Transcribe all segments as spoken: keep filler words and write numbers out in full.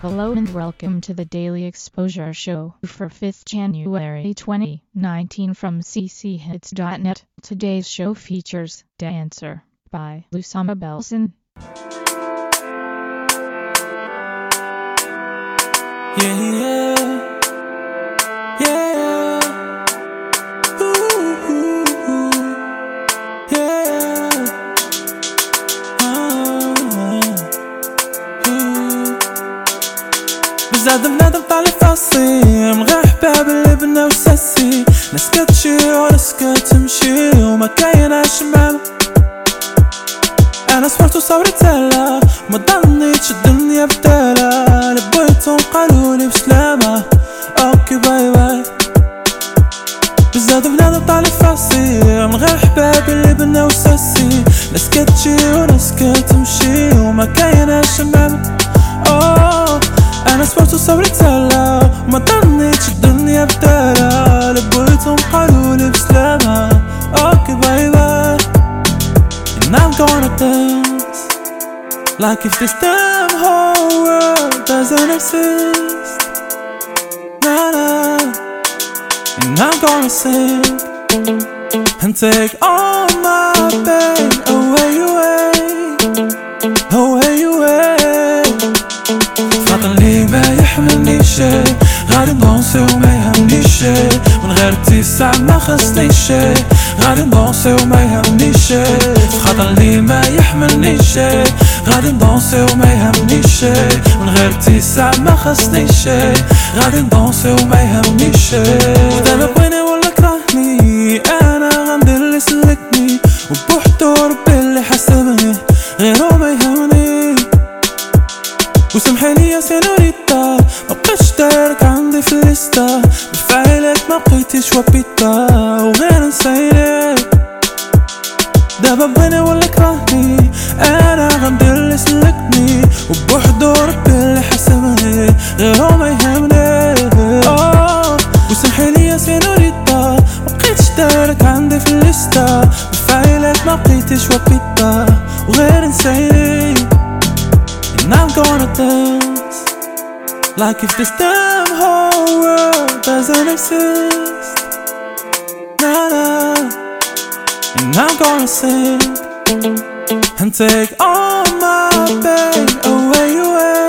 Hello and welcome to the Daily Exposure Show for fifth January twenty nineteen from c c hits dot net. Today's show features Dancer by Lusama Belson. Yeah, yeah, yeah, ooh, ooh, ooh, yeah, آه، ooh. بزاف بنادم طالع فاصي من غير حباب اللي بنا وساسي، ناس كتشي وناس كتمشي وما كايناش معنا. انا صبرت وصبري تالا ما ضنيتش الدنيا بدالا، لبيتهم قالولي بسلامة اوكي باي باي. بزاف بنادم طالع فاسي من غير حباب اللي بنا وساسي، ناس كتجي وناس كتمشي وما كايناش معنا. اوه انا صبرت وصبري تالا ما ضنيتش الدنيا بدالا، لبيتهم قالولي بسلامة اوكي باي باي. And I'm gonna dance like if this damn whole world doesn't exist. Nah, nah. And I'm gonna sing and take all my pain away, away, away, away. فاضل لي ما يحملني شي، غادي نبونسي وما يهمني شي، من غير اتساع ما خصني شي، غادي نبونسي وما يهمني شي. خاطر لي ما يحملني شي، غادي نبونسي وما يهمني شي، من غير اتساع ما خصني شي، غادي نبونسي وما يهمني شي. دابا بغيني ولا كرهني انا غندير اللي سلكني، وبوحدو ربي اللي حسبني غيرو ما يهمني. وسمحيلي يا سينوريتا مبقيتش دايرك عندي في الليستا، بفعلك ما بقيتيش وبيتا وغير نسيلك. دابا بغيني ولا كرهني انا غندير اللي سلكني، وبوحدو ربي اللي حسبني غيرو ما يهمني. اوه وسمحيلي يا سينوريتا مبقيتش دايرك عندي في الليستا، بفعلك ما بقيتيش وبيتا وغير نسيلك. And I'm gonna dance like if this damn whole world doesn't exist. Nah, nah. And I'm gonna sing and take all my pain away, away,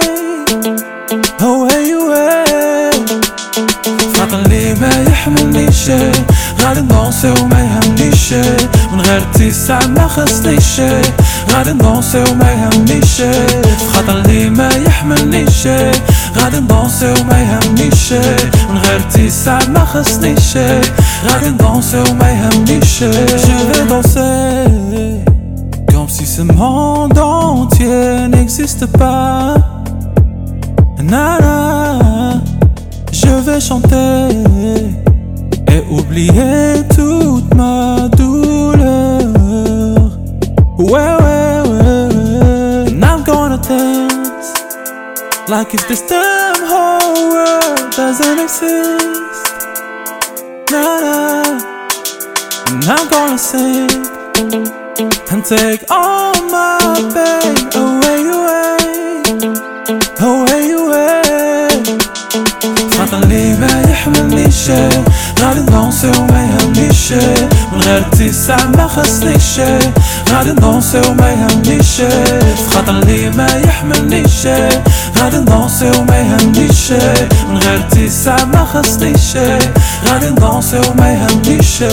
away, away. فاضل لي ما يحملني شي، غادي نبونسي وما يهمني شي، من غير اتساع ما خصني شي، غادي نبونسي وما يهمني شي. خاطر لي ما يحملني شي، غادي نبونسي وما يهمني شي، من غير اتساع ما خصني شي، غادي نبونسي وما يهمني شي. Je vais danser comme si ce monde entier n'existe pas. Nana, je vais chanter et oublier toute ma douleur. Ouais, ouais, ouais, ouais. And I'm gonna dance like if this damn whole world doesn't exist. Nah, nah. And I'm gonna sing and take all my pain away, away, away, away. فاضل لي ما يحملني شي، غادي نبونسي وما يهمني شي، من غير اتساع ما خصني شي، غادي نبونسي وما يهمني شي. خاطر لي ما يحملني شي، غادي نبونسي وما يهمني شي، من غير اتساع ما خصني شي، غادي نبونسي وما يهمني شي.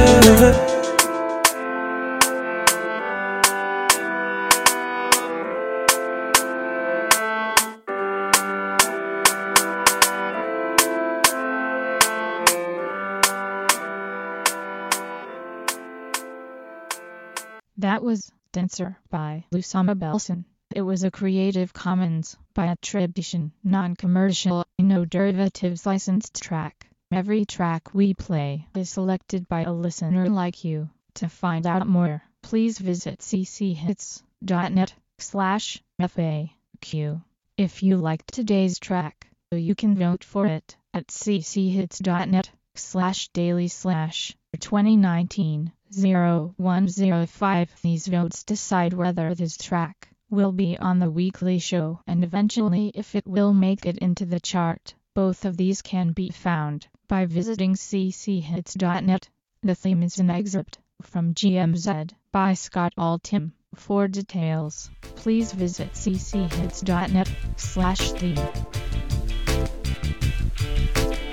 That was Dancer by Lusama Belson. It was a Creative Commons by attribution, non-commercial, no derivatives licensed track. Every track we play is selected by a listener like you. To find out more, please visit c c hits dot net slash F A Q. If you liked today's track, you can vote for it at c c hits dot net slash daily slash twenty nineteen zero one zero five. These votes decide whether this track will be on the weekly show, and eventually if it will make it into the chart. Both of these can be found by visiting c c hits dot net. The theme is an excerpt from G M Z by Scott Altham. For details, please visit c c hits dot net slash theme.